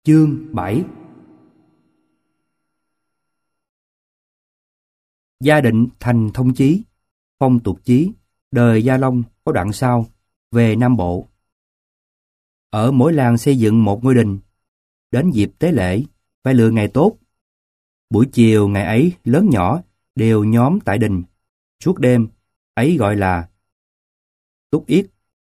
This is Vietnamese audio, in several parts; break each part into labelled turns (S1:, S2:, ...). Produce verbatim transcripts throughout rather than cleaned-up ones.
S1: Chương bảy. Gia định thành thông chí, phong tục chí, đời Gia Long có đoạn sau, về Nam Bộ. Ở mỗi làng xây dựng một ngôi đình, đến dịp tế lễ, phải lựa ngày tốt. Buổi chiều ngày ấy lớn nhỏ đều nhóm tại đình, suốt đêm, ấy gọi là túc yết.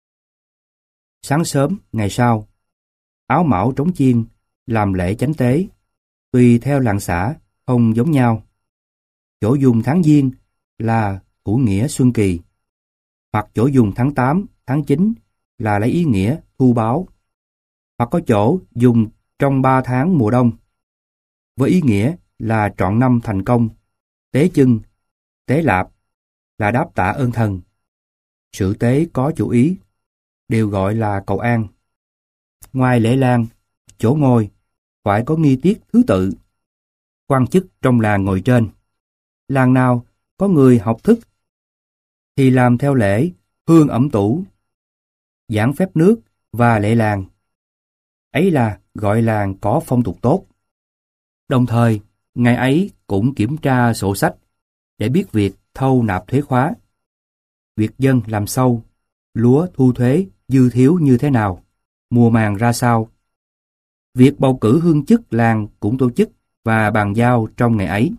S1: Sáng sớm ngày sau, áo mão trống chiên, làm lễ chánh tế, tùy theo làng xã, không giống nhau. Chỗ dùng tháng Giêng là củ nghĩa xuân kỳ, hoặc chỗ dùng tháng tám, tháng chín là lấy ý nghĩa thu báo, hoặc có chỗ dùng trong ba tháng mùa đông, với ý nghĩa là trọn năm thành công, tế chưng, tế lạp, là đáp tạ ơn thần. Sự tế có chủ ý, đều gọi là cầu an. Ngoài lễ lang, chỗ ngồi phải có nghi tiết thứ tự. Quan chức trong làng ngồi trên. Làng nào có người học thức thì làm theo lễ hương ẩm tủ, giảng phép nước và lễ làng. Ấy là gọi làng có phong tục tốt. Đồng thời, ngày ấy cũng kiểm tra sổ sách để biết việc thâu nạp thuế khóa, việc dân làm sâu, lúa thu thuế dư thiếu như thế nào, mùa màng ra sao. Việc bầu cử hương chức làng cũng tổ chức và bàn giao trong ngày ấy.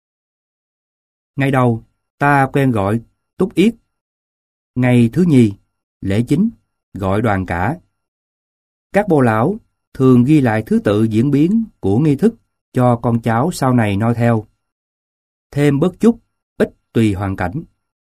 S1: Ngày đầu, ta quen gọi túc yết. Ngày thứ nhì, lễ chính, gọi đoàn cả. Các bồ lão thường ghi lại thứ tự diễn biến của nghi thức cho con cháu sau này noi theo. Thêm bớt chút, ít tùy hoàn cảnh.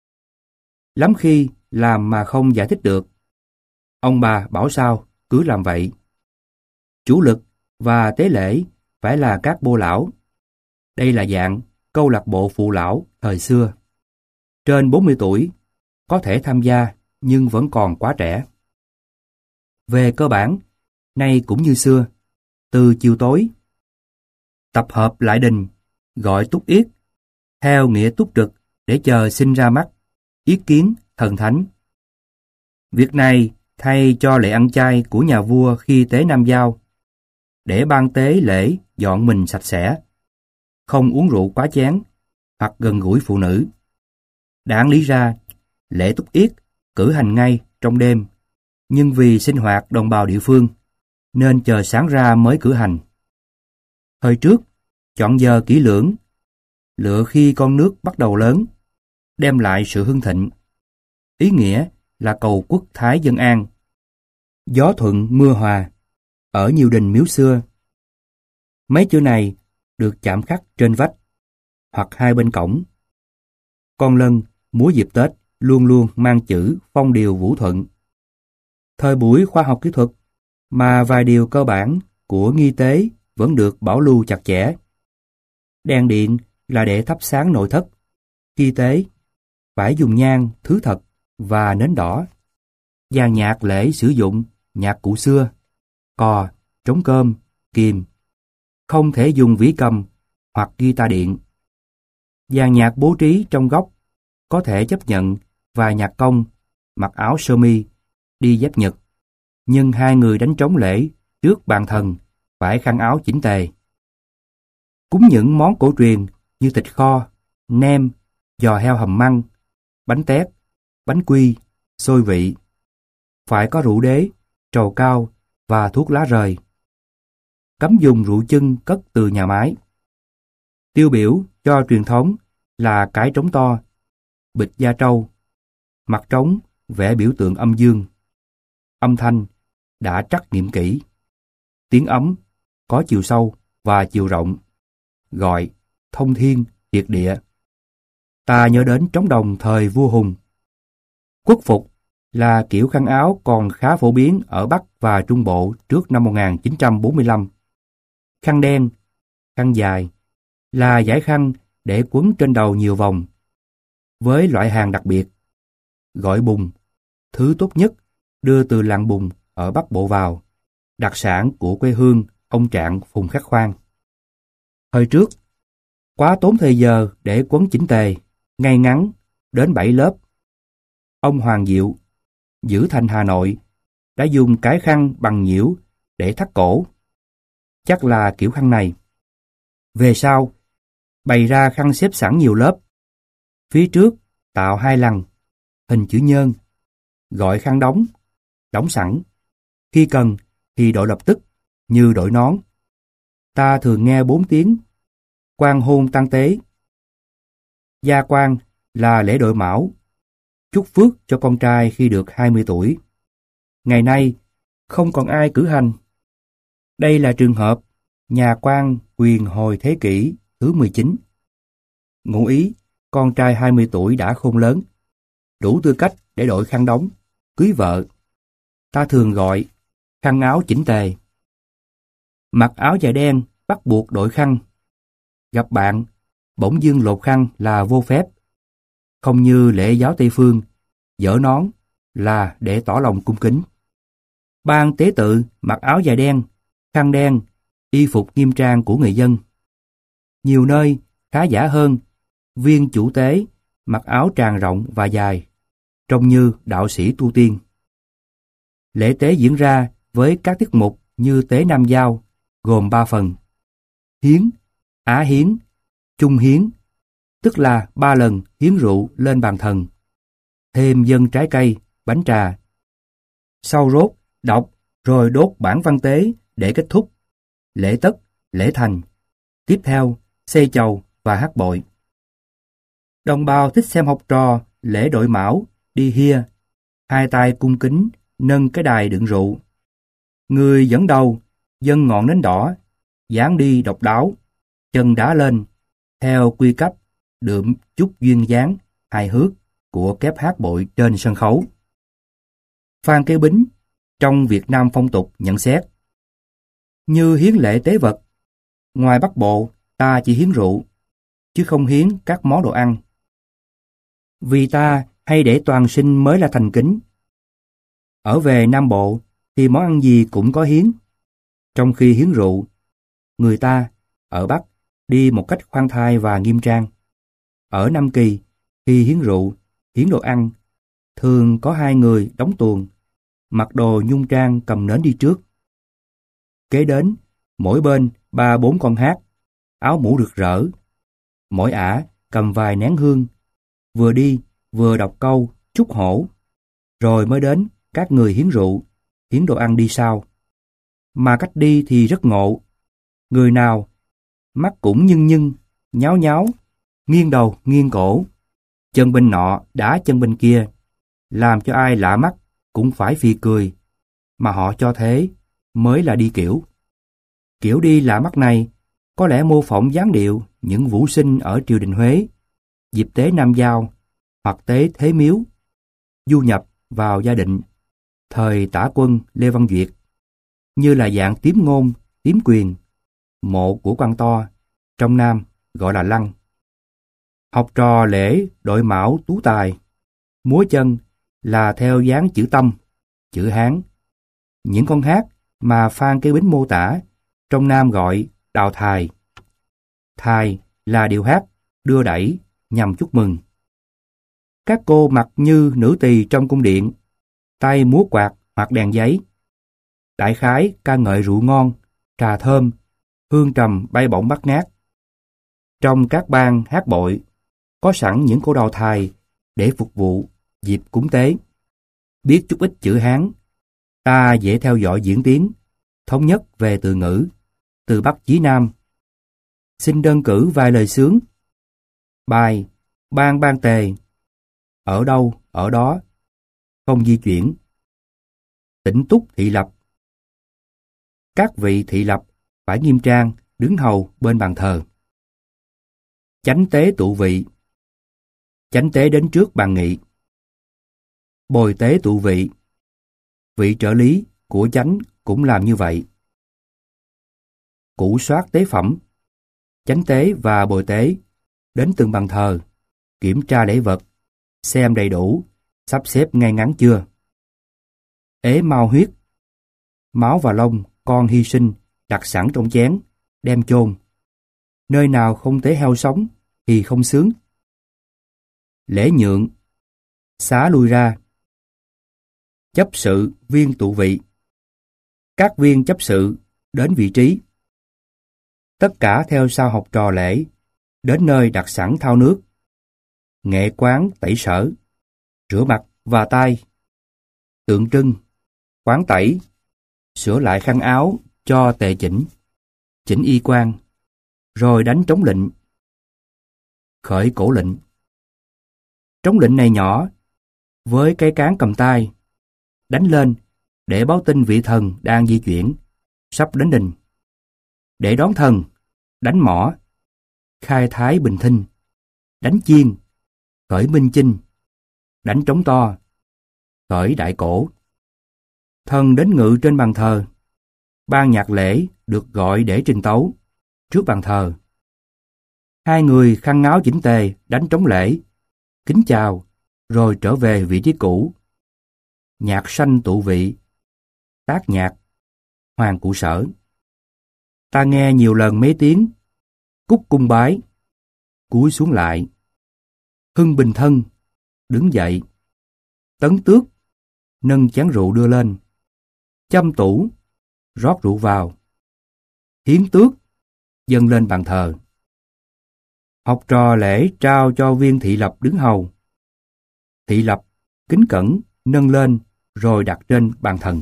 S1: Lắm khi làm mà không giải thích được. Ông bà bảo sao, cứ làm vậy. Chủ lực và tế lễ phải là các bô lão. Đây là dạng câu lạc bộ phụ lão thời xưa. Trên bốn mươi tuổi, có thể tham gia nhưng vẫn còn quá trẻ. Về cơ bản, nay cũng như xưa, từ chiều tối, tập hợp lại đình, gọi túc yết, theo nghĩa túc trực để chờ sinh ra mắt, yết kiến thần thánh. Việc này thay cho lễ ăn chay của nhà vua khi tế Nam Giao, để ban tế lễ dọn mình sạch sẽ, không uống rượu quá chén, hoặc gần gũi phụ nữ. Đáng lý ra, lễ túc yết cử hành ngay trong đêm, nhưng vì sinh hoạt đồng bào địa phương, nên chờ sáng ra mới cử hành. Thời trước, chọn giờ kỹ lưỡng, lựa khi con nước bắt đầu lớn, đem lại sự hưng thịnh. Ý nghĩa là cầu quốc thái dân an, gió thuận mưa hòa, ở nhiều đình miếu xưa. Mấy chữ này được chạm khắc trên vách, hoặc hai bên cổng. Con lân, múa dịp Tết luôn luôn mang chữ phong điều vũ thuận. Thời buổi khoa học kỹ thuật, mà vài điều cơ bản của nghi tế vẫn được bảo lưu chặt chẽ. Đèn điện là để thắp sáng nội thất. Khi tế, phải dùng nhang, thứ thật và nến đỏ. Dàn nhạc lễ sử dụng nhạc cụ xưa, cò, trống cơm, kìm. Không thể dùng vĩ cầm hoặc guitar điện. Dàn nhạc bố trí trong góc, có thể chấp nhận và nhạc công, mặc áo sơ mi, đi dép nhật. Nhưng hai người đánh trống lễ trước bàn thần phải khăn áo chỉnh tề. Cúng những món cổ truyền như thịt kho, nem, giò heo hầm măng, bánh tét, bánh quy, xôi vị. Phải có rượu đế, trầu cao và thuốc lá rời. Cấm dùng rượu chưng cất từ nhà máy. Tiêu biểu cho truyền thống là cái trống to, bịch da trâu, mặt trống vẽ biểu tượng âm dương. Âm thanh đã trắc nghiệm kỹ. Tiếng ấm có chiều sâu và chiều rộng, gọi thông thiên triệt địa. Ta nhớ đến trống đồng thời vua Hùng. Quốc phục là kiểu khăn áo còn khá phổ biến ở Bắc và Trung Bộ trước năm một nghìn chín trăm bốn mươi lăm. Khăn đen, khăn dài, là dải khăn để quấn trên đầu nhiều vòng, với loại hàng đặc biệt, gọi bùng, thứ tốt nhất đưa từ làng Bùng ở Bắc Bộ vào, đặc sản của quê hương ông Trạng Phùng Khắc Khoan. Thời trước, quá tốn thời giờ để quấn chỉnh tề, ngay ngắn, đến bảy lớp. Ông Hoàng Diệu, giữ thành Hà Nội, đã dùng cái khăn bằng nhiễu để thắt cổ. chắc là kiểu khăn này. Về sau, bày ra khăn xếp sẵn nhiều lớp. Phía trước tạo hai lằn, hình chữ nhơn, gọi khăn đóng, đóng sẵn. Khi cần thì đội lập tức, như đội nón. Ta thường nghe bốn tiếng quan hôn tang tế. Gia quan là lễ đội mão, chúc phước cho con trai khi được hai mươi tuổi. Ngày nay, không còn ai cử hành. Đây là trường hợp nhà quan quyền hồi thế kỷ thứ mười chín. Ngụ ý, con trai hai mươi tuổi đã khôn lớn, đủ tư cách để đội khăn đóng, cưới vợ. Ta thường gọi khăn áo chỉnh tề. Mặc áo dài đen bắt buộc đội khăn. Gặp bạn, bỗng dưng lột khăn là vô phép. Không như lễ giáo Tây Phương, dỡ nón là để tỏ lòng cung kính. Ban tế tự mặc áo dài đen, khăn đen, y phục nghiêm trang của người dân. Nhiều nơi, khá giả hơn, viên chủ tế mặc áo tràng rộng và dài, trông như đạo sĩ tu tiên. Lễ tế diễn ra với các tiết mục như tế Nam Giao, gồm ba phần: hiến, á hiến, chung hiến, tức là ba lần hiến rượu lên bàn thần, thêm dâng trái cây, bánh trà. Sau rốt, đọc, rồi đốt bản văn tế để kết thúc. Lễ tất, lễ thành. Tiếp theo, xây chầu và hát bội. Đồng bào thích xem học trò lễ đội mão, đi hia, hai tay cung kính, nâng cái đài đựng rượu. Người dẫn đầu, dâng ngọn nến đỏ, dáng đi độc đáo, chân đá lên, theo quy cách, đượm chút duyên dáng, hài hước của kép hát bội trên sân khấu. Phan Kế Bính, trong Việt Nam phong tục nhận xét: như hiến lễ tế vật, ngoài Bắc Bộ ta chỉ hiến rượu, chứ không hiến các món đồ ăn. Vì ta hay để toàn sinh mới là thành kính. Ở về Nam Bộ thì món ăn gì cũng có hiến. Trong khi hiến rượu, người ta ở Bắc đi một cách khoan thai và nghiêm trang. Ở Nam Kỳ, khi hiến rượu, hiến đồ ăn, thường có hai người đóng tuồng, mặc đồ nhung trang cầm nến đi trước. Kế đến, mỗi bên ba bốn con hát, áo mũ rực rỡ. Mỗi ả cầm vài nén hương, vừa đi vừa đọc câu chúc hổ. Rồi mới đến các người hiến rượu, hiến đồ ăn đi sau. Mà cách đi thì rất ngộ. Người nào mắt cũng nhưng nhưng, nháo nháo, nghiêng đầu nghiêng cổ, chân bên nọ đá chân bên kia, làm cho ai lạ mắt cũng phải phì cười, mà họ cho thế mới là đi kiểu. Kiểu đi lạ mắt này có lẽ mô phỏng dáng điệu những vũ sinh ở triều đình Huế, dịp tế Nam Giao hoặc tế Thế Miếu, du nhập vào gia định thời Tả Quân Lê Văn Duyệt, như là dạng tiếm ngôn, tiếm quyền, mộ của quan to, trong Nam gọi là lăng. Học trò lễ đội mão tú tài, múa chân là theo dáng chữ Tâm, chữ Hán. Những con hát mà Phan Kế Bính mô tả, trong Nam gọi đào thài. Thài là điệu hát đưa đẩy nhằm chúc mừng. Các cô mặc như nữ tỳ trong cung điện, tay múa quạt hoặc đèn giấy. Đại khái ca ngợi rượu ngon, trà thơm, hương trầm bay bổng bát ngát. Trong các ban hát bội, có sẵn những cô đào thài để phục vụ dịp cúng tế. Biết chút ít chữ Hán, ta dễ theo dõi diễn tiến, thống nhất về từ ngữ, từ Bắc chí Nam. Xin đơn cử vài lời xướng. Bài Ban Ban Tề, ở đâu, ở đó, không di chuyển. Tĩnh túc thị lập, các vị thị lập phải nghiêm trang, đứng hầu bên bàn thờ. Chánh tế tụ vị, chánh tế đến trước bàn nghị. Bồi tế tụ vị, vị trợ lý của chánh cũng làm như vậy. Củ soát tế phẩm, chánh tế và bồi tế đến từng bàn thờ, kiểm tra lễ vật, xem đầy đủ, sắp xếp ngay ngắn chưa. Ế mau huyết, máu và lông con hy sinh đặt sẵn trong chén, đem chôn. Nơi nào không tế heo sống thì không xướng. Lễ nhượng, xá lui ra. Chấp sự viên tụ vị, các viên chấp sự đến vị trí, Tất cả theo sau học trò lễ, đến nơi đặt sẵn thau nước, nghệ quán tẩy sở, rửa mặt và tay, tượng trưng, quán tẩy, sửa lại khăn áo cho tề chỉnh, chỉnh y quan, rồi đánh trống lệnh, khởi cổ lệnh. Trống lệnh này nhỏ, với cây cán cầm tay, đánh lên để báo tin vị thần đang di chuyển, sắp đến đình. Để đón thần, đánh mõ, khai thái bình thinh, đánh chiên, khởi minh chinh, đánh trống to, khởi đại cổ. Thần đến ngự trên bàn thờ, ban nhạc lễ được gọi để trình tấu trước bàn thờ. Hai người khăn áo chỉnh tề đánh trống lễ, kính chào, rồi trở về vị trí cũ. Nhạc sanh tụ vị, tác nhạc, hoàng cụ sở. Ta nghe nhiều lần mấy tiếng, cúc cung bái, cúi xuống lại. Hưng bình thân, đứng dậy. Tấn tước, nâng chén rượu đưa lên. Châm tủ, rót rượu vào. Hiến tước, dâng lên bàn thờ. Học trò lễ trao cho viên thị lập đứng hầu. Thị lập, kính cẩn, nâng lên, rồi đặt trên bàn thần.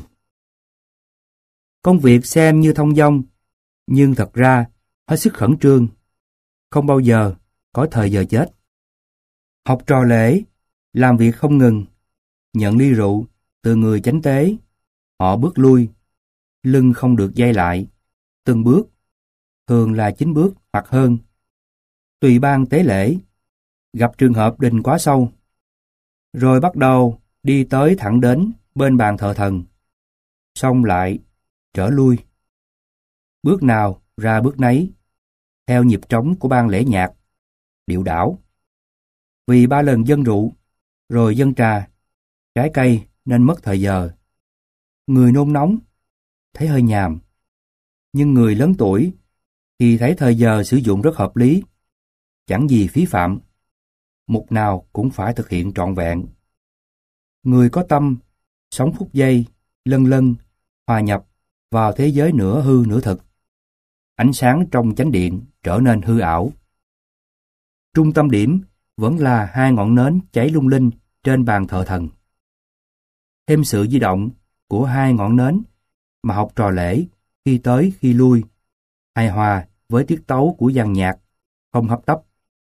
S1: Công việc xem như thông dong, nhưng thật ra hết sức khẩn trương, không bao giờ có thời giờ chết. Học trò lễ làm việc không ngừng, nhận ly rượu từ người chánh tế, họ bước lui, lưng không được dây lại, từng bước, thường là chín bước hoặc hơn. Tùy ban tế lễ, gặp trường hợp đình quá sâu, rồi bắt đầu đi tới thẳng đến bên bàn thờ thần, xong lại trở lui. Bước nào ra bước nấy, theo nhịp trống của ban lễ nhạc, điệu đảo. Vì ba lần dâng rượu, rồi dâng trà, trái cây nên mất thời giờ. Người nôn nóng, thấy hơi nhàm. Nhưng người lớn tuổi thì thấy thời giờ sử dụng rất hợp lý, chẳng gì phí phạm. Mục nào cũng phải thực hiện trọn vẹn. Người có tâm, sống phút giây, lân lân, hòa nhập vào thế giới nửa hư nửa thực. Ánh sáng trong chánh điện trở nên hư ảo. Trung tâm điểm vẫn là hai ngọn nến cháy lung linh trên bàn thờ thần. Thêm sự di động của hai ngọn nến mà học trò lễ khi tới khi lui, hài hòa với tiết tấu của dàn nhạc, không hấp tấp.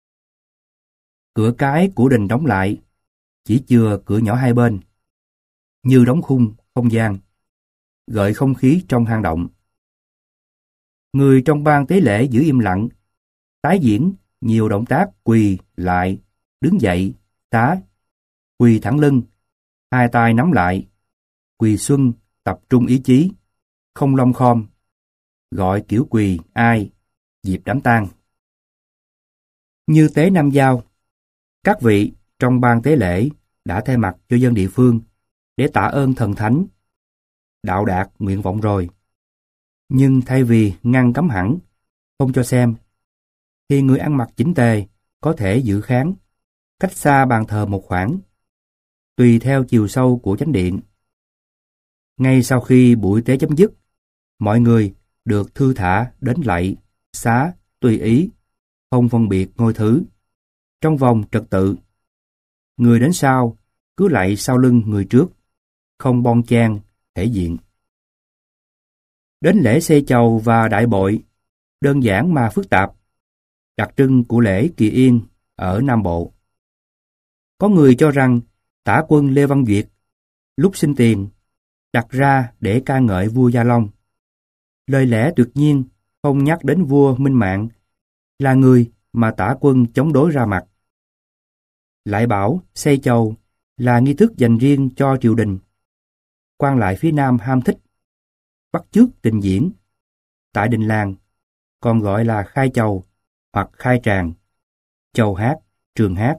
S1: Cửa cái của đình đóng lại, chỉ chừa cửa nhỏ hai bên, như đóng khung không gian, gợi không khí trong hang động. Người trong ban tế lễ giữ im lặng, tái diễn nhiều động tác quỳ lại, đứng dậy, tá, quỳ thẳng lưng, hai tay nắm lại, quỳ xuân, tập trung ý chí, không lom khom, gọi kiểu quỳ ai, dịp đám tang. Như tế Nam Giao, các vị trong ban tế lễ đã thay mặt cho dân địa phương để tạ ơn thần thánh, đạo đạt nguyện vọng rồi. Nhưng thay vì ngăn cấm hẳn, không cho xem, thì người ăn mặc chỉnh tề có thể giữ kháng, cách xa bàn thờ một khoảng, tùy theo chiều sâu của chánh điện. Ngay sau khi buổi tế chấm dứt, mọi người được thư thả đến lạy, xá, tùy ý, không phân biệt ngôi thứ, trong vòng trật tự. Người đến sau cứ lạy sau lưng người trước, không bon chen, thể diện. Đến lễ xây chầu và đại bội, đơn giản mà phức tạp, đặc trưng của lễ Kỳ Yên ở Nam Bộ. Có người cho rằng tả quân Lê Văn Duyệt lúc sinh tiền đặt ra để ca ngợi vua Gia Long. Lời lẽ tuyệt nhiên không nhắc đến vua Minh Mạng là người mà tả quân chống đối ra mặt. Lại bảo xây chầu là nghi thức dành riêng cho triều đình. Quan lại phía Nam ham thích, bắt chước trình diễn tại đình làng, còn gọi là khai chầu hoặc khai tràng, chầu hát, trường hát.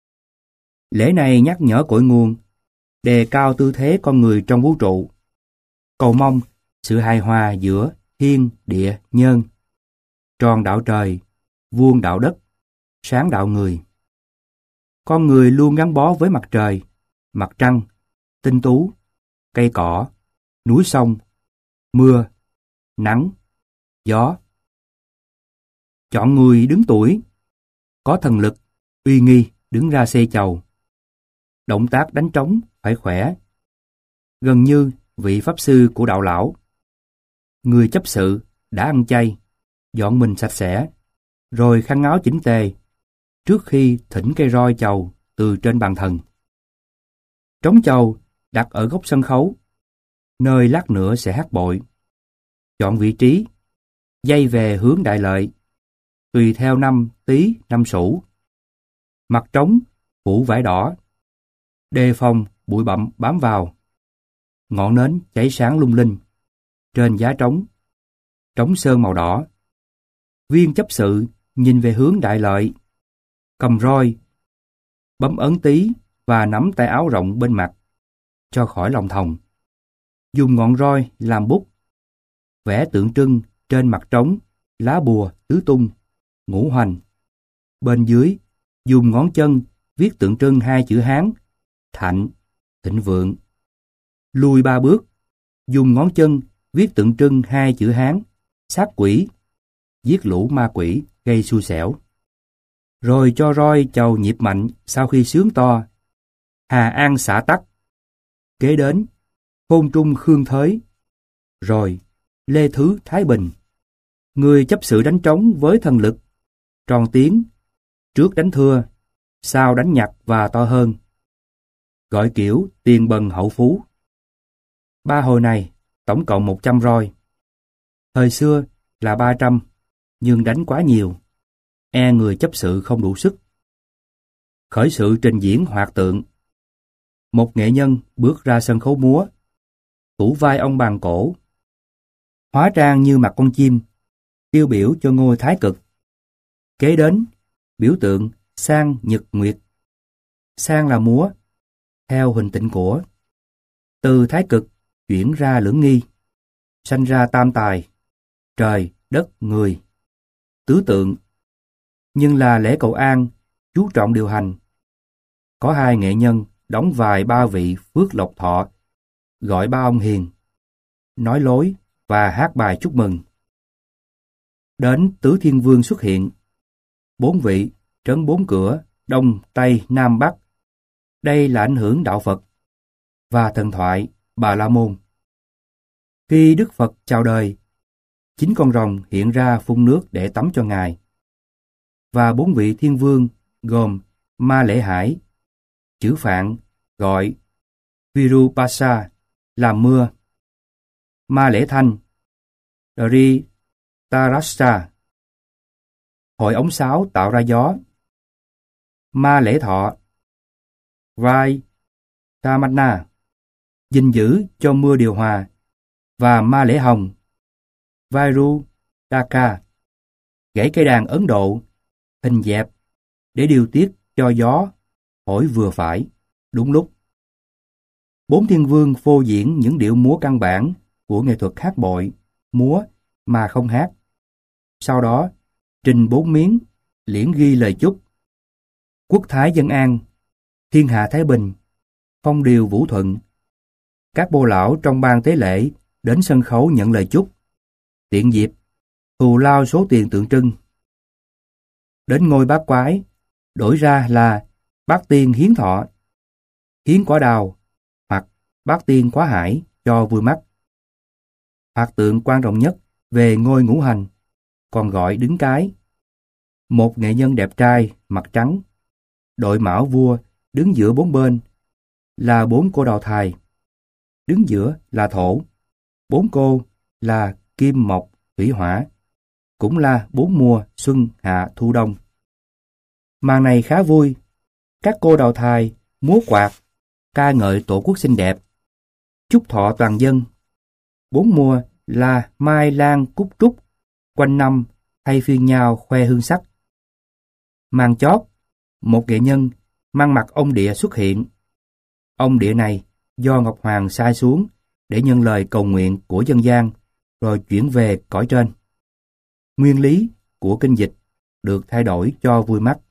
S1: Lễ này nhắc nhở cội nguồn, đề cao tư thế con người trong vũ trụ, cầu mong sự hài hòa giữa thiên, địa, nhân, tròn đạo trời, vuông đạo đất, sáng đạo người. Con người luôn gắn bó với mặt trời, mặt trăng, tinh tú, cây cỏ, núi sông, mưa, nắng, gió. Chọn người đứng tuổi, có thần lực, uy nghi đứng ra xây chầu. Động tác đánh trống phải khỏe, gần như vị pháp sư của đạo lão. Người chấp sự đã ăn chay, dọn mình sạch sẽ, rồi khăn áo chỉnh tề, trước khi thỉnh cây roi chầu từ trên bàn thần. Trống chầu đặt ở góc sân khấu, nơi lát nữa sẽ hát bội. Chọn vị trí, dây về hướng đại lợi, tùy theo năm Tý, năm Sửu. Mặt trống phủ vải đỏ, đề phòng bụi bặm bám vào. Ngọn nến cháy sáng lung linh. Trên giá trống, trống sơn màu đỏ. Viên chấp sự nhìn về hướng đại lợi, cầm roi, bấm ấn Tý và nắm tay áo rộng bên mặt, cho khỏi lòng thòng. Dùng ngọn roi làm bút, vẽ tượng trưng trên mặt trống, lá bùa tứ tung, ngũ hoành. Bên dưới, dùng ngón chân viết tượng trưng hai chữ Hán, thạnh, thịnh vượng. Lùi ba bước, dùng ngón chân viết tượng trưng hai chữ Hán, sát quỷ, giết lũ ma quỷ gây xui xẻo. Rồi cho roi chầu nhịp mạnh sau khi sướng to. Hà An xả tắc. Kế đến, Hôn Trung Khương Thới. Rồi, Lê Thứ Thái Bình. Người chấp sự đánh trống với thần lực, tròn tiếng, trước đánh thưa, sau đánh nhặt và to hơn. Gọi kiểu tiền bần hậu phú. Ba hồi này, tổng cộng một trăm roi. Thời xưa là ba trăm, nhưng đánh quá nhiều. E người chấp sự không đủ sức. Khởi sự trình diễn hoạt tượng. Một nghệ nhân bước ra sân khấu múa, tủ vai ông bàn cổ, hóa trang như mặt con chim, tiêu biểu cho ngôi Thái Cực. Kế đến, biểu tượng Sang Nhật Nguyệt. Sang là múa, theo hình tịnh của. Từ Thái Cực chuyển ra Lưỡng Nghi, sanh ra tam tài, trời, đất, người. Tứ tượng, nhưng là lễ cầu an, chú trọng điều hành. Có hai nghệ nhân đóng vài ba vị phước lộc thọ, gọi ba ông hiền, nói lối và hát bài chúc mừng. Đến Tứ Thiên Vương xuất hiện. Bốn vị trấn bốn cửa, Đông, Tây, Nam, Bắc. Đây là ảnh hưởng đạo Phật và thần thoại Bà La Môn. Khi Đức Phật chào đời, chín con rồng hiện ra phun nước để tắm cho Ngài. Và bốn vị thiên vương gồm Ma Lễ Hải, chữ Phạn gọi Virupassa làm mưa, Ma Lễ Thanh, Dari Tarasta, hội ống sáo tạo ra gió, Ma Lễ Thọ, Vai Tamana, gìn giữ cho mưa điều hòa, và Ma Lễ Hồng, Vairu Daka, gãy cây đàn Ấn Độ, hình dẹp, để điều tiết cho gió, thổi vừa phải, đúng lúc. Bốn thiên vương phô diễn những điệu múa căn bản của nghệ thuật hát bội, múa mà không hát. Sau đó, trình bốn miếng, liễn ghi lời chúc. Quốc thái dân an, thiên hạ thái bình, phong điều vũ thuận. Các bô lão trong ban tế lễ đến sân khấu nhận lời chúc. Tiện dịp, thù lao số tiền tượng trưng. Đến ngôi bát quái, đổi ra là bát tiên hiến thọ, hiến quả đào, hoặc bát tiên quá hải cho vui mắt. Hoạt tượng quan trọng nhất về ngôi ngũ hành, còn gọi đứng cái. Một nghệ nhân đẹp trai, mặt trắng, đội mão vua đứng giữa bốn bên, là bốn cô đào thài. Đứng giữa là thổ, bốn cô là kim mộc thủy hỏa, cũng là bốn mùa xuân hạ thu đông. Màn này khá vui, các cô đào thài múa quạt, ca ngợi tổ quốc xinh đẹp, chúc thọ toàn dân. Bốn mùa là mai lan cúc trúc, quanh năm thay phiên nhau khoe hương sắc. Màn chót, một nghệ nhân mang mặt ông địa xuất hiện. Ông địa này do Ngọc Hoàng sai xuống để nhân lời cầu nguyện của dân gian, rồi chuyển về cõi trên. Nguyên lý của kinh dịch được thay đổi cho vui mắt.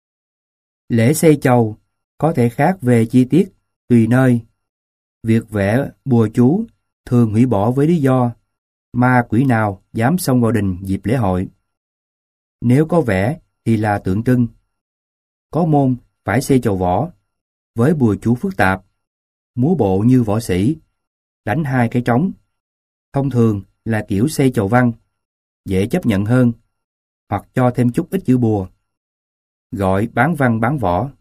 S1: Lễ xây chầu có thể khác về chi tiết tùy nơi. Việc vẽ bùa chú thường hủy bỏ với lý do ma quỷ nào dám xông vào đình dịp lễ hội. Nếu có vẽ thì là tượng trưng. Có môn phải xây chầu võ, với bùa chú phức tạp, múa bộ như võ sĩ, đánh hai cái trống. Thông thường là kiểu xây chầu văn, dễ chấp nhận hơn, hoặc cho thêm chút ít chữ bùa. Gọi bán văn bán võ.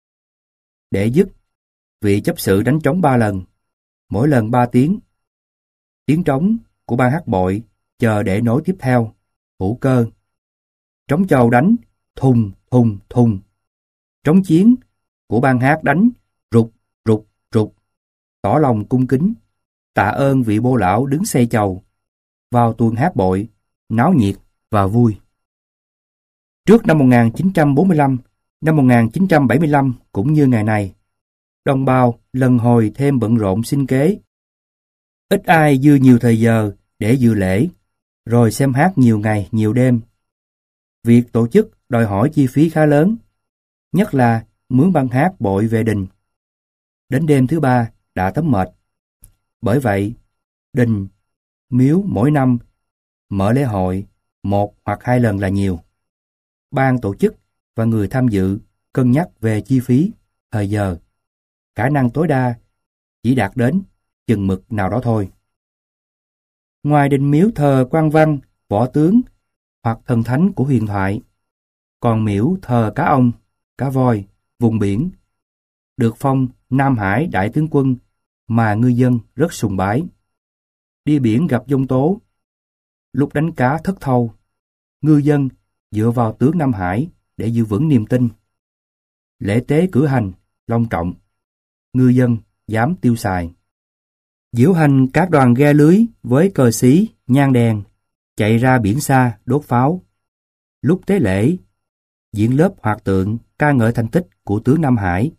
S1: Để dứt, vị chấp sự đánh trống ba lần, mỗi lần ba tiếng. Tiếng trống của ban hát bội chờ để nối tiếp theo, hữu cơ. Trống chầu đánh thùng thùng thùng. Trống chiến của ban hát đánh rục rục rục, tỏ lòng cung kính, tạ ơn vị bô lão đứng xây chầu. Vào tuần hát bội, náo nhiệt và vui. Trước năm một nghìn chín trăm bốn mươi lăm, năm một nghìn chín trăm bảy mươi lăm cũng như ngày này, đồng bào lần hồi thêm bận rộn sinh kế. Ít ai dư nhiều thời giờ để dự lễ, rồi xem hát nhiều ngày nhiều đêm. Việc tổ chức đòi hỏi chi phí khá lớn, nhất là mướn ban hát bội về đình. Đến đêm thứ ba đã tấm mệt. Bởi vậy, đình, miếu mỗi năm mở lễ hội một hoặc hai lần là nhiều. Ban tổ chức và người tham dự cân nhắc về chi phí, thời giờ, khả năng tối đa chỉ đạt đến chừng mực nào đó thôi. Ngoài đình miếu thờ quan văn, võ tướng hoặc thần thánh của huyền thoại, còn miếu thờ cá ông, cá voi, vùng biển, được phong Nam Hải Đại Tướng Quân mà ngư dân rất sùng bái. Đi biển gặp giông tố, lúc đánh cá thất thâu, ngư dân dựa vào tướng Nam Hải để giữ vững niềm tin. Lễ tế cử hành, long trọng, ngư dân dám tiêu xài. Diễu hành các đoàn ghe lưới với cờ xí, nhang đèn, chạy ra biển xa đốt pháo. Lúc tế lễ, diễn lớp hoạt tượng ca ngợi thành tích của tướng Nam Hải.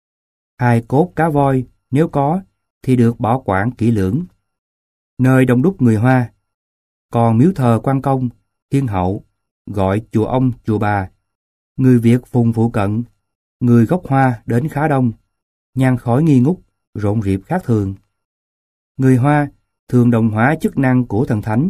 S1: Hài cốt cá voi nếu có thì được bảo quản kỹ lưỡng. Nơi đông đúc người Hoa, còn miếu thờ Quan Công, Thiên Hậu, gọi chùa ông chùa bà. Người Việt vùng phụ cận, người gốc Hoa đến khá đông, nhang khói nghi ngút, rộn rịp khác thường. Người Hoa thường đồng hóa chức năng của thần thánh.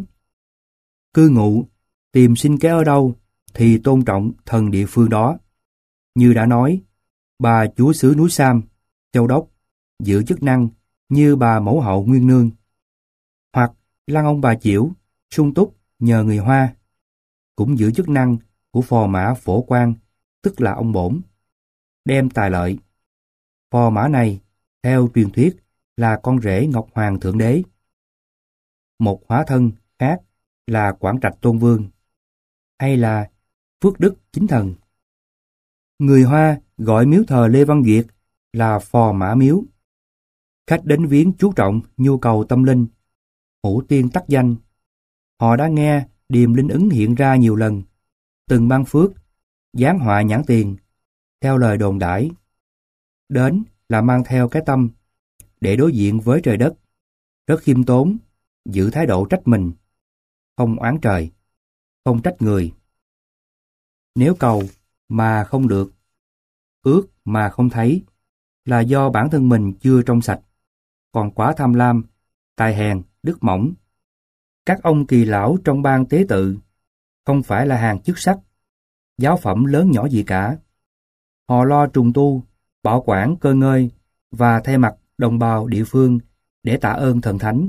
S1: Cư ngụ, tìm sinh kế ở đâu thì tôn trọng thần địa phương đó. Như đã nói, bà chúa xứ núi Sam, Châu Đốc, giữ chức năng như bà mẫu hậu Nguyên Nương. Hoặc lăng ông bà Chiểu, sung túc nhờ người Hoa, cũng giữ chức năng của phò mã phổ quan, tức là ông bổn, đem tài lợi. Phò mã này, theo truyền thuyết, là con rể Ngọc Hoàng Thượng Đế. Một hóa thân khác là Quảng Trạch Tôn Vương, hay là Phước Đức Chính Thần. Người Hoa gọi miếu thờ Lê Văn Duyệt là phò mã miếu. Khách đến viếng chú trọng nhu cầu tâm linh, hữu tiên tắc danh. Họ đã nghe điềm linh ứng hiện ra nhiều lần, từng ban phước, giáng họa nhãn tiền, theo lời đồn đãi. Đến là mang theo cái tâm để đối diện với trời đất, rất khiêm tốn, giữ thái độ trách mình, không oán trời, không trách người. Nếu cầu mà không được, ước mà không thấy, là do bản thân mình chưa trong sạch, còn quá tham lam, tài hèn, đức mỏng. Các ông kỳ lão trong ban tế tự không phải là hàng chức sắc, giáo phẩm lớn nhỏ gì cả. Họ lo trùng tu, bảo quản cơ ngơi và thay mặt đồng bào địa phương để tạ ơn thần thánh,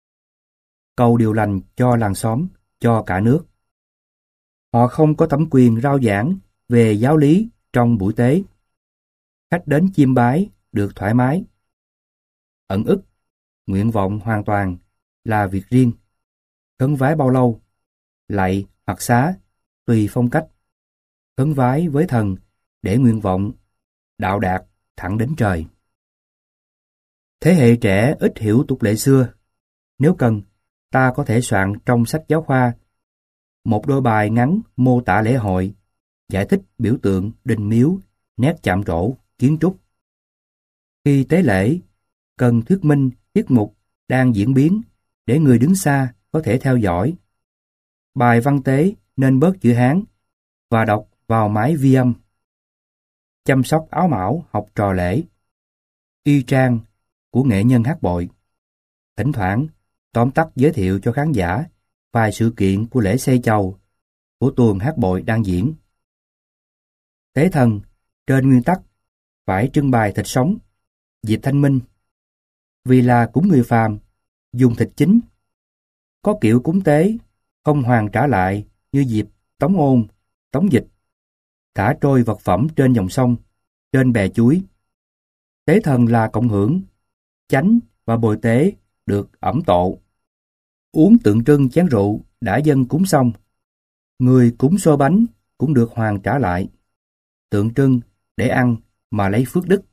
S1: cầu điều lành cho làng xóm, cho cả nước. Họ không có thẩm quyền rao giảng về giáo lý trong buổi tế. Khách đến chiêm bái được thoải mái. Ẩn ức, nguyện vọng hoàn toàn là việc riêng. Khấn vái bao lâu, lạy hoặc xá, tùy phong cách. Khấn vái với thần để nguyện vọng đạo đạt thẳng đến trời. Thế hệ trẻ ít hiểu tục lệ xưa. Nếu cần, ta có thể soạn trong sách giáo khoa một đôi bài ngắn mô tả lễ hội, giải thích biểu tượng đình miếu, nét chạm trổ, kiến trúc. Khi tế lễ, cần thuyết minh tiết mục đang diễn biến để người đứng xa có thể theo dõi. Bài văn tế nên bớt chữ Hán và đọc vào máy vi âm. Chăm sóc áo mão học trò lễ. Y trang của nghệ nhân hát bội. Thỉnh thoảng tóm tắt giới thiệu cho khán giả vài sự kiện của lễ xây chầu của tuồng hát bội đang diễn. Tế thần trên nguyên tắc phải trưng bày thịt sống dịp Thanh Minh, vì là cúng người phàm, dùng thịt chính. Có kiểu cúng tế không hoàn trả lại như dịp tống ôn, tống dịch, thả trôi vật phẩm trên dòng sông, trên bè chuối. Tế thần là cộng hưởng, chánh và bồi tế được ẩm tộ. Uống tượng trưng chén rượu đã dâng cúng xong, người cúng xôi bánh cũng được hoàn trả lại, tượng trưng để ăn mà lấy phước đức.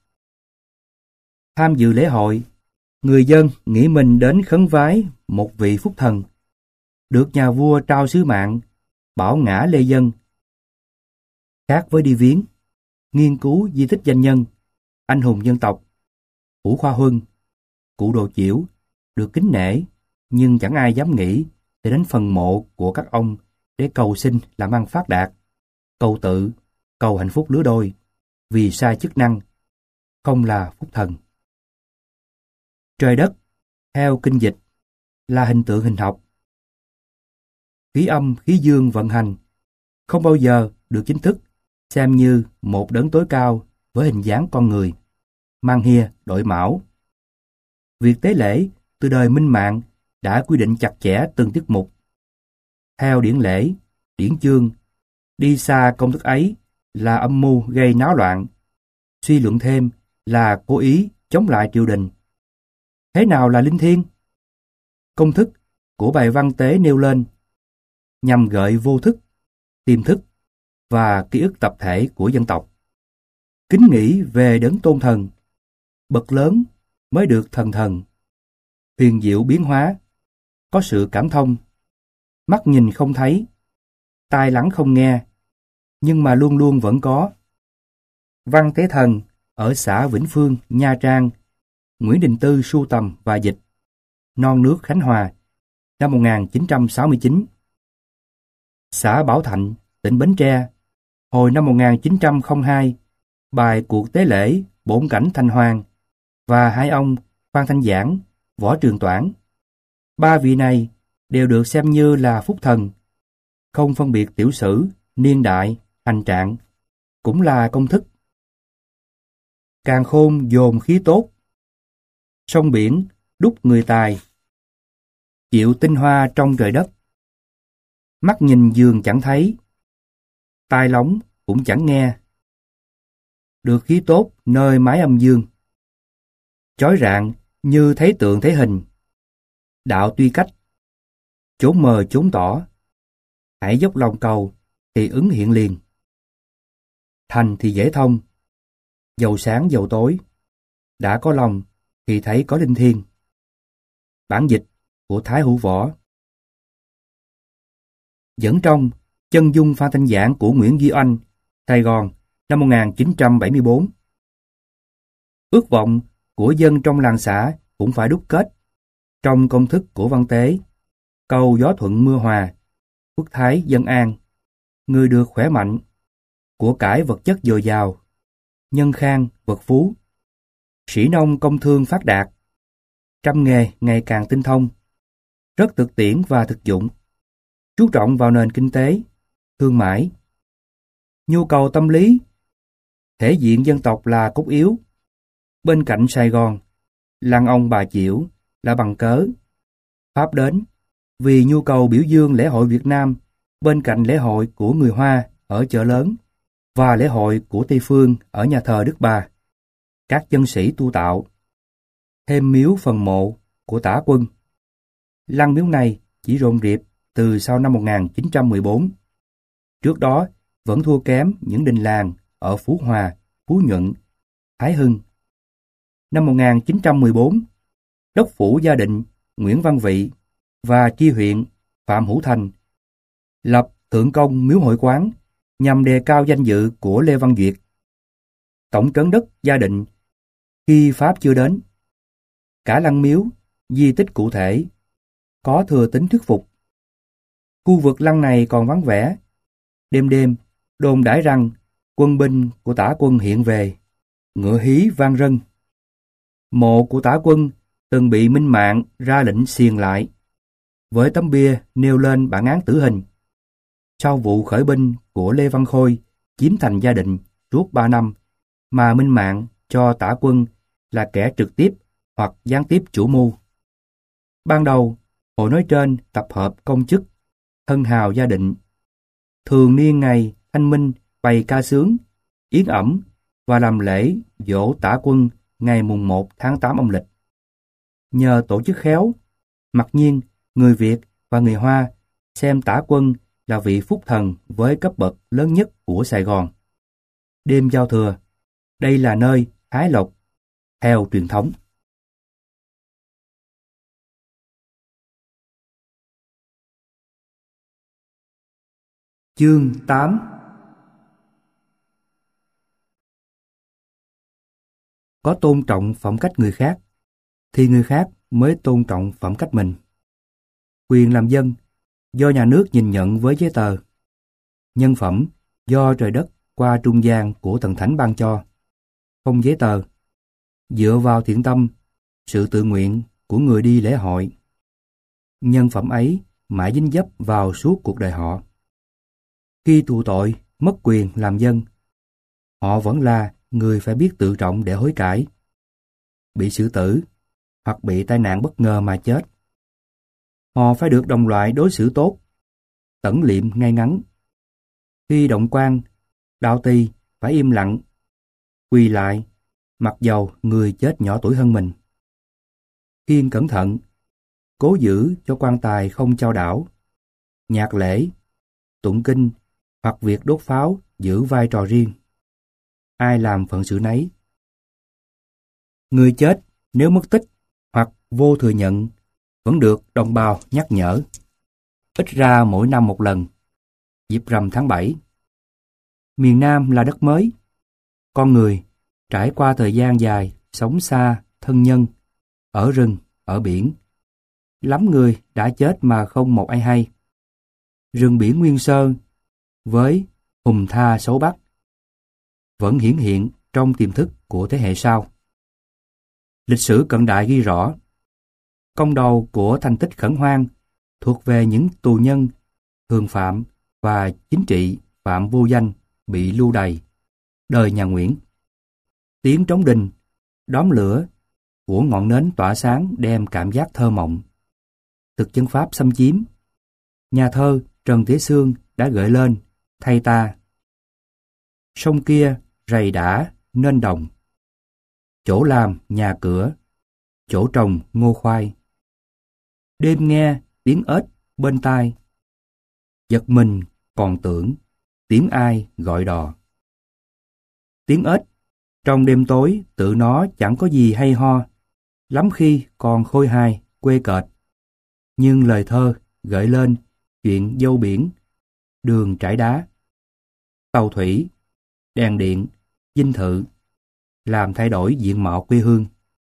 S1: Tham dự lễ hội, người dân nghĩ mình đến khấn vái một vị phúc thần, được nhà vua trao sứ mạng bảo ngã lê dân. Khác với đi viếng, nghiên cứu di tích danh nhân, anh hùng dân tộc, Vũ Khoa Huân, cụ Đồ Chiểu được kính nể, nhưng chẳng ai dám nghĩ để đến phần mộ của các ông để cầu xin làm ăn phát đạt, cầu tự, cầu hạnh phúc lứa đôi, vì sai chức năng, không là phúc thần. Trời đất, theo kinh dịch, là hình tượng hình học. Khí âm, khí dương vận hành, không bao giờ được chính thức xem như một đấng tối cao với hình dáng con người, mang hia, đội mão. Việc tế lễ từ đời Minh Mạng đã quy định chặt chẽ từng tiết mục. Theo điển lễ, điển chương, đi xa công thức ấy là âm mưu gây náo loạn, suy luận thêm là cố ý chống lại triều đình. Thế nào là linh thiêng? Công thức của bài văn tế nêu lên nhằm gợi vô thức, tiềm thức và ký ức tập thể của dân tộc. Kính nghĩ về đấng tôn thần, bậc lớn mới được thần thần. Huyền diệu biến hóa, có sự cảm thông, mắt nhìn không thấy, tai lắng không nghe, nhưng mà luôn luôn vẫn có. Văn tế thần ở xã Vĩnh Phương, Nha Trang, Nguyễn Đình Tư sưu tầm và dịch. Non nước Khánh Hòa, năm một nghìn chín trăm sáu mươi chín. Xã Bảo Thạnh, tỉnh Bến Tre, hồi năm một nghìn chín trăm lẻ hai, bài cuộc tế lễ bổn cảnh Thanh Hoàng và hai ông Phan Thanh Giảng, Võ Trường Toản. Ba vị này đều được xem như là phúc thần, không phân biệt tiểu sử, niên đại, hành trạng, cũng là công thức. Càn khôn dồn khí tốt, sông biển đúc người tài, chịu tinh hoa trong trời đất. Mắt nhìn giường chẳng thấy, tai lóng cũng chẳng nghe. Được khí tốt nơi mái âm dương, chói rạng như thấy tượng thấy hình. Đạo tuy cách, chốn mờ chốn tỏ, hãy dốc lòng cầu thì ứng hiện liền. Thành thì dễ thông, dầu sáng dầu tối, đã có lòng thì thấy có linh thiêng. Bản dịch của Thái Hữu Võ. Dẫn trong Chân dung Phan Thanh Giảng của Nguyễn Duy Oanh, Sài Gòn, năm một nghìn chín trăm bảy mươi tư. Ước vọng của dân trong làng xã cũng phải đúc kết trong công thức của văn tế, cầu gió thuận mưa hòa, quốc thái dân an, người được khỏe mạnh, của cải vật chất dồi dào, nhân khang vật phú, sĩ nông công thương phát đạt, trăm nghề ngày càng tinh thông, rất thực tiễn và thực dụng, chú trọng vào nền kinh tế, thương mại. Nhu cầu tâm lý, thể diện dân tộc là cốt yếu. Bên cạnh Sài Gòn, làng ông bà Chiểu là bằng cớ. Pháp đến vì nhu cầu biểu dương lễ hội Việt Nam bên cạnh lễ hội của người Hoa ở chợ lớn và lễ hội của Tây Phương ở nhà thờ Đức Bà. Các chân sĩ tu tạo thêm miếu phần mộ của Tả Quân. Lăng miếu này chỉ rộn rịp từ sau năm một nghìn chín trăm mười bốn. Trước đó vẫn thua kém những đình làng ở Phú Hòa, Phú Nhuận, Thái Hưng. Năm một nghìn chín trăm mười bốn, đốc phủ Gia Định Nguyễn Văn Vị và tri huyện Phạm Hữu Thành lập thượng công miếu hội quán nhằm đề cao danh dự của Lê Văn Duyệt. Tổng trấn đất Gia Định khi Pháp chưa đến. Cả lăng miếu, di tích cụ thể, có thừa tính thuyết phục. Khu vực lăng này còn vắng vẻ. Đêm đêm, đồn đãi rằng quân binh của Tả Quân hiện về, ngựa hí vang rân. Mộ của Tả Quân từng bị Minh Mạng ra lệnh xiềng lại, với tấm bia nêu lên bản án tử hình. Sau vụ khởi binh của Lê Văn Khôi chiếm thành Gia Định suốt ba năm, mà Minh Mạng cho Tả Quân là kẻ trực tiếp hoặc gián tiếp chủ mưu. Ban đầu, hội nói trên tập hợp công chức, thân hào Gia Định, thường niên ngày Thanh Minh bày ca sướng, yến ẩm và làm lễ dỗ Tả Quân ngày mùng một tháng tám âm lịch. Nhờ tổ chức khéo, mặc nhiên người Việt và người Hoa xem Tả Quân là vị phúc thần với cấp bậc lớn nhất của Sài Gòn. Đêm giao thừa, đây là nơi hái lộc theo truyền thống. Chương tám. Có tôn trọng phẩm cách người khác, thì người khác mới tôn trọng phẩm cách mình. Quyền làm dân do nhà nước nhìn nhận với giấy tờ. Nhân phẩm do trời đất qua trung gian của thần thánh ban cho, không giấy tờ, dựa vào thiện tâm, sự tự nguyện của người đi lễ hội. Nhân phẩm ấy mãi dính dấp vào suốt cuộc đời họ. Khi thụ tội, mất quyền làm dân, họ vẫn là người phải biết tự trọng để hối cải. Bị xử tử, hoặc bị tai nạn bất ngờ mà chết, họ phải được đồng loại đối xử tốt, tẩn liệm ngay ngắn. Khi động quan, đạo tỳ phải im lặng, quỳ lại, mặc dầu người chết nhỏ tuổi hơn mình. Khiêng cẩn thận, cố giữ cho quan tài không chao đảo. Nhạc lễ, tụng kinh hoặc việc đốt pháo giữ vai trò riêng. Ai làm phận sự nấy. Người chết nếu mất tích hoặc vô thừa nhận vẫn được đồng bào nhắc nhở, ít ra mỗi năm một lần, dịp rằm tháng bảy. Miền Nam là đất mới. Con người trải qua thời gian dài sống xa thân nhân, ở rừng, ở biển. Lắm người đã chết mà không một ai hay. Rừng biển nguyên sơ với hùng tha xấu bắc vẫn hiển hiện trong tiềm thức của thế hệ sau. Lịch sử cận đại ghi rõ, công đầu của thành tích khẩn hoang thuộc về những tù nhân, thường phạm và chính trị phạm vô danh bị lưu đày, đời nhà Nguyễn. Tiếng trống đình, đóm lửa của ngọn nến tỏa sáng đem cảm giác thơ mộng. Thực dân Pháp xâm chiếm, nhà thơ Trần Thế Sương đã gợi lên thay ta. Sông kia rầy đã nên đồng, chỗ làm nhà cửa, chỗ trồng ngô khoai. Đêm nghe tiếng ếch bên tai, giật mình còn tưởng tiếng ai gọi đò. Tiếng ếch trong đêm tối tự nó chẳng có gì hay ho, lắm khi còn khôi hài, quê cợt. Nhưng lời thơ gợi lên chuyện dâu biển, đường trải đá, tàu thủy, đèn điện, dinh thự, làm thay đổi diện mạo quê hương.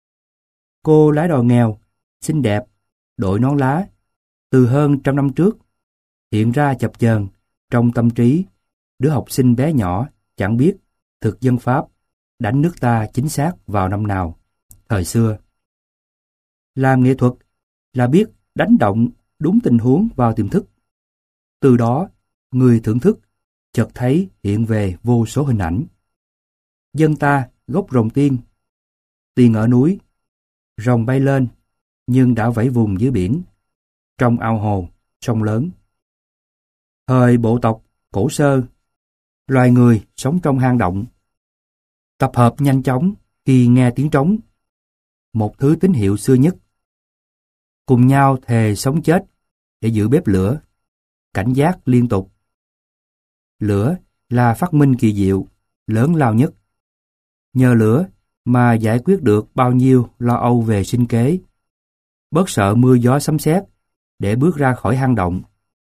S1: Cô lái đò nghèo, xinh đẹp, đội nón lá, từ hơn trăm năm trước, hiện ra chập chờn trong tâm trí đứa học sinh bé nhỏ chẳng biết thực dân Pháp đánh nước ta chính xác vào năm nào, thời xưa. Làm nghệ thuật là biết đánh động đúng tình huống vào tiềm thức. Từ đó, người thưởng thức chợt thấy hiện về vô số hình ảnh. Dân ta gốc rồng tiên, tiên ở núi, rồng bay lên nhưng đã vẫy vùng dưới biển, trong ao hồ, sông lớn. Thời bộ tộc cổ sơ, loài người sống trong hang động, tập hợp nhanh chóng khi nghe tiếng trống, một thứ tín hiệu xưa nhất. Cùng nhau thề sống chết để giữ bếp lửa, cảnh giác liên tục. Lửa là phát minh kỳ diệu, lớn lao nhất. Nhờ lửa mà giải quyết được bao nhiêu lo âu về sinh kế, bớt sợ mưa gió sấm sét để bước ra khỏi hang động.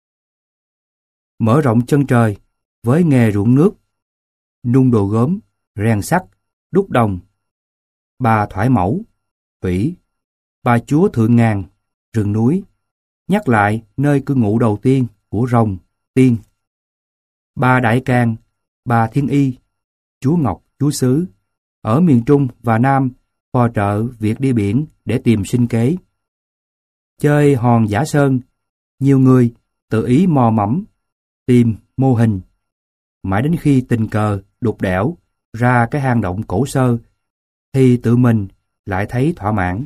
S1: Mở rộng chân trời với nghề ruộng nước, nung đồ gốm, rèn sắt, đúc đồng. Bà thoải mẫu, Thủy, bà chúa thượng ngàn, rừng núi, nhắc lại nơi cư ngụ đầu tiên của rồng, tiên. Bà Đại Càng, bà Thiên Y, chúa Ngọc, chúa Sứ, ở miền Trung và Nam phò trợ việc đi biển để tìm sinh kế. Chơi hòn giả sơn, nhiều người tự ý mò mẫm, tìm mô hình, mãi đến khi tình cờ đục đẽo ra cái hang động cổ xơ, thì tự mình lại thấy thỏa mãn.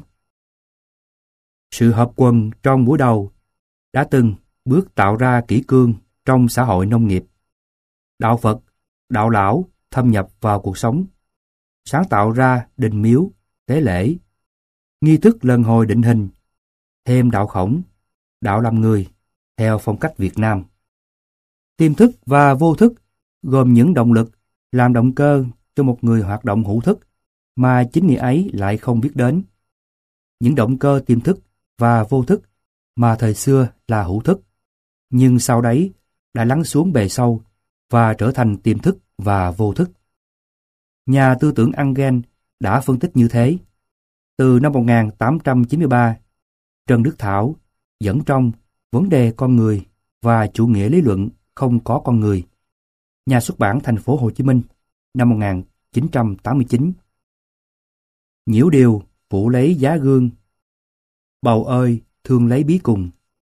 S1: Sự hợp quần trong buổi đầu đã từng bước tạo ra kỷ cương trong xã hội nông nghiệp. Đạo Phật, đạo lão thâm nhập vào cuộc sống, sáng tạo ra đình miếu, tế lễ, nghi thức lần hồi định hình, thêm đạo khổng, đạo làm người, theo phong cách Việt Nam. Tiềm thức và vô thức gồm những động lực làm động cơ cho một người hoạt động hữu thức mà chính nghĩa ấy lại không biết đến. Những động cơ tiềm thức và vô thức mà thời xưa là hữu thức, nhưng sau đấy đã lắng xuống bề sâu và trở thành tiềm thức và vô thức. Nhà tư tưởng Engels đã phân tích như thế. Từ năm một nghìn tám trăm chín mươi ba, Trần Đức Thảo dẫn trong Vấn đề con người và chủ nghĩa lý luận không có con người, nhà xuất bản Thành phố Hồ Chí Minh, năm một nghìn chín trăm tám mươi chín. Nhiễu điều phủ lấy giá gương, bầu ơi thương lấy bí cùng.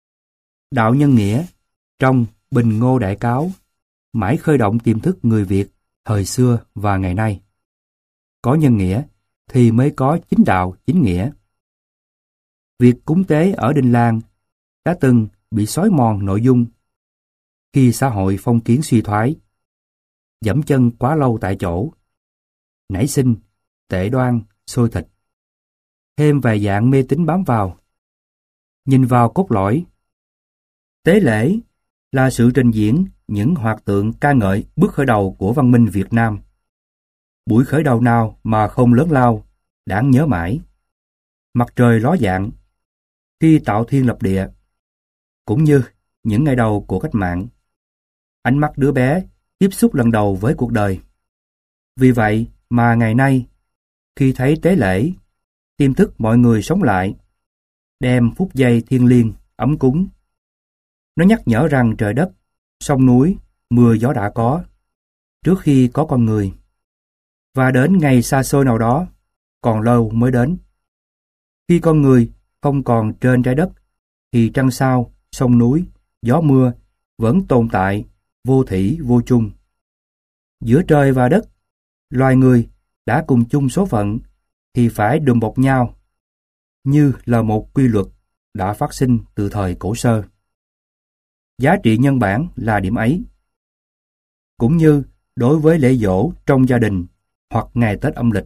S1: Đạo nhân nghĩa trong Bình Ngô Đại Cáo mãi khơi động tiềm thức người Việt thời xưa và ngày nay. Có nhân nghĩa thì mới có chính đạo chính nghĩa. Việc cúng tế ở đình làng đã từng bị xói mòn nội dung khi xã hội phong kiến suy thoái, dẫm chân quá lâu tại chỗ, nảy sinh tệ đoan xôi thịt, thêm vài dạng mê tín bám vào. Nhìn vào cốt lõi, tế lễ là sự trình diễn những hoạt tượng ca ngợi bước khởi đầu của văn minh Việt Nam. Buổi khởi đầu nào mà không lớn lao, đáng nhớ mãi. Mặt trời ló dạng, khi tạo thiên lập địa, cũng như những ngày đầu của cách mạng. Ánh mắt đứa bé tiếp xúc lần đầu với cuộc đời. Vì vậy mà ngày nay, khi thấy tế lễ, tiềm thức mọi người sống lại, đem phút giây thiêng liêng, ấm cúng. Nó nhắc nhở rằng trời đất, sông núi, mưa gió đã có, trước khi có con người. Và đến ngày xa xôi nào đó, còn lâu mới đến. Khi con người không còn trên trái đất, thì trăng sao, sông núi, gió mưa vẫn tồn tại, vô thủy vô chung. Giữa trời và đất, loài người đã cùng chung số phận, thì phải đùm bọc nhau, như là một quy luật đã phát sinh từ thời cổ sơ. Giá trị nhân bản là điểm ấy. Cũng như đối với lễ giỗ trong gia đình hoặc ngày Tết âm lịch,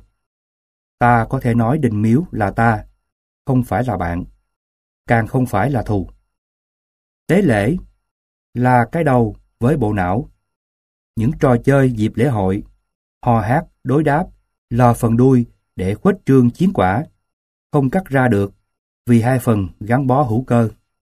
S1: ta có thể nói đình miếu là ta, không phải là bạn, càng không phải là thù. Tế lễ là cái đầu với bộ não. Những trò chơi dịp lễ hội, hò hát, đối đáp là phần đuôi để khuếch trương chiến quả, không cắt ra được vì hai phần gắn bó hữu cơ.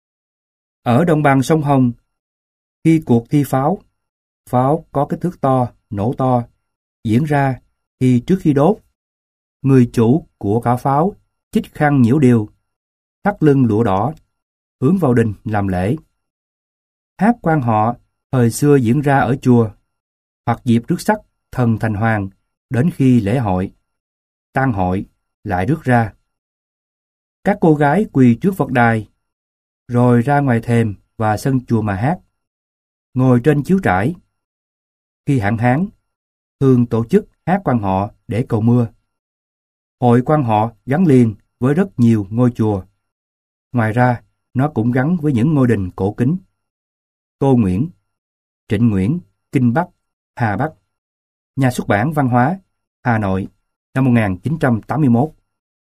S1: Ở đồng bằng sông Hồng, khi cuộc thi pháo, pháo có kích thước to, nổ to, diễn ra thì trước khi đốt, người chủ của cả pháo chích khăn nhiễu điều, thắt lưng lụa đỏ, hướng vào đình làm lễ. Hát quan họ thời xưa diễn ra ở chùa, hoặc dịp rước sắc thần thành hoàng đến khi lễ hội, tang hội lại rước ra. Các cô gái quỳ trước Phật đài, rồi ra ngoài thềm và sân chùa mà hát, ngồi trên chiếu trải. Khi hạn hán, thường tổ chức hát quan họ để cầu mưa. Hội quan họ gắn liền với rất nhiều ngôi chùa. Ngoài ra, nó cũng gắn với những ngôi đình cổ kính. Tô Nguyễn, Trịnh Nguyễn, Kinh Bắc, Hà Bắc. Nhà xuất bản Văn hóa, Hà Nội, năm một nghìn chín trăm tám mươi mốt.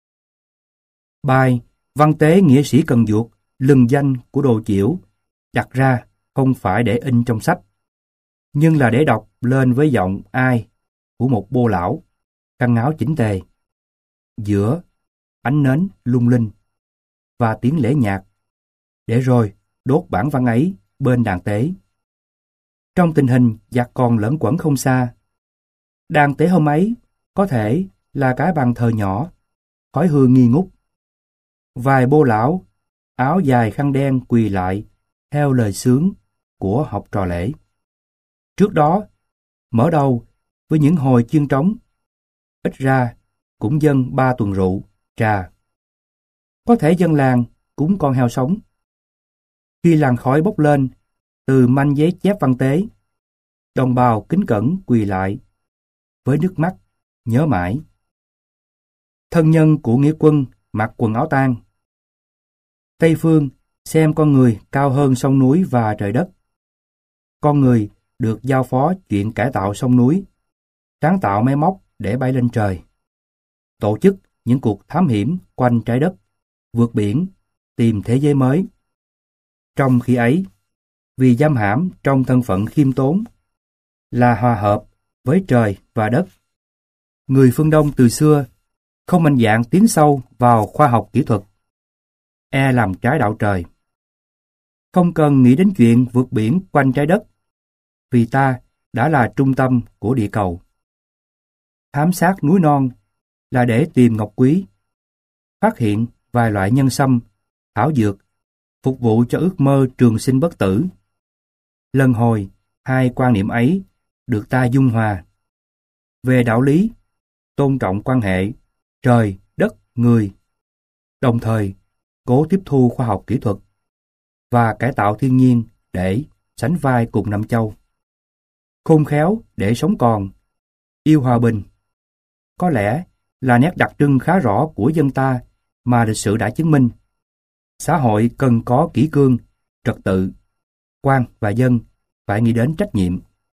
S1: Bài Văn tế nghĩa sĩ Cần Duộc, lừng danh của Đồ Chiểu đặt ra không phải để in trong sách, nhưng là để đọc lên với giọng ai của một bô lão, khăn áo chỉnh tề, giữa ánh nến lung linh và tiếng lễ nhạc, để rồi đốt bản văn ấy bên đàn tế. Trong tình hình giặc còn lẫn quẩn không xa, đàn tế hôm ấy có thể là cái bàn thờ nhỏ, khói hương nghi ngút. Vài bô lão, áo dài khăn đen quỳ lại theo lời xướng của học trò lễ. Trước đó, mở đầu với những hồi chiên trống, ít ra cũng dâng ba tuần rượu, trà. Có thể dân làng cúng con heo sống. Khi làn khói bốc lên, từ manh giấy chép văn tế. Đồng bào kính cẩn quỳ lại, với nước mắt, nhớ mãi. Thân nhân của nghĩa quân mặc quần áo tang. Tây phương xem con người cao hơn sông núi và trời đất. Con người được giao phó chuyện cải tạo sông núi, sáng tạo máy móc để bay lên trời, tổ chức những cuộc thám hiểm quanh trái đất, vượt biển, tìm thế giới mới. Trong khi ấy, vì giam hãm trong thân phận khiêm tốn, là hòa hợp với trời và đất, người phương Đông từ xưa không mạnh dạn tiến sâu vào khoa học kỹ thuật, e làm trái đạo trời. Không cần nghĩ đến chuyện vượt biển quanh trái đất, vì ta đã là trung tâm của địa cầu. Thám sát núi non là để tìm ngọc quý, phát hiện vài loại nhân sâm, thảo dược, phục vụ cho ước mơ trường sinh bất tử. Lần hồi, hai quan niệm ấy được ta dung hòa. Về đạo lý, tôn trọng quan hệ trời, đất, người, đồng thời cố tiếp thu khoa học kỹ thuật và cải tạo thiên nhiên để sánh vai cùng năm châu. Khôn khéo để sống còn, yêu hòa bình, có lẽ là nét đặc trưng khá rõ của dân ta mà lịch sử đã chứng minh. Xã hội cần có kỷ cương, trật tự, quan và dân phải nghĩ đến trách nhiệm.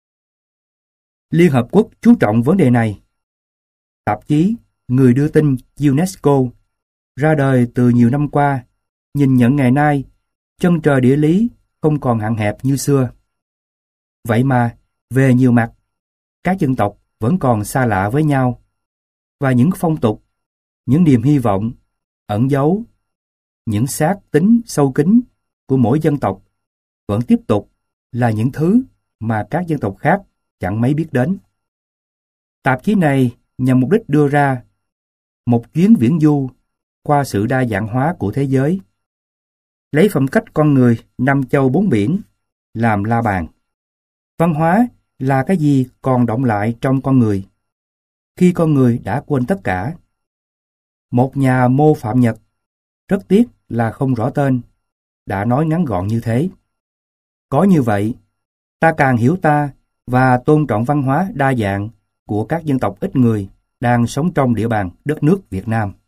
S1: Liên Hợp Quốc chú trọng vấn đề này. Tạp chí Người đưa tin UNESCO ra đời từ nhiều năm qua, nhìn nhận ngày nay, chân trời địa lý không còn hạn hẹp như xưa. Vậy mà, về nhiều mặt, các dân tộc vẫn còn xa lạ với nhau, và những phong tục, những niềm hy vọng, ẩn giấu, những xác tính sâu kín của mỗi dân tộc vẫn tiếp tục là những thứ mà các dân tộc khác chẳng mấy biết đến. Tạp chí này nhằm mục đích đưa ra một chuyến viễn du qua sự đa dạng hóa của thế giới, lấy phẩm cách con người năm châu bốn biển làm la bàn. Văn hóa là cái gì còn đọng lại trong con người khi con người đã quên tất cả? Một nhà mô Phạm Nhật, rất tiếc là không rõ tên, đã nói ngắn gọn như thế. Có như vậy, ta càng hiểu ta và tôn trọng văn hóa đa dạng của các dân tộc ít người đang sống trong địa bàn đất nước Việt Nam.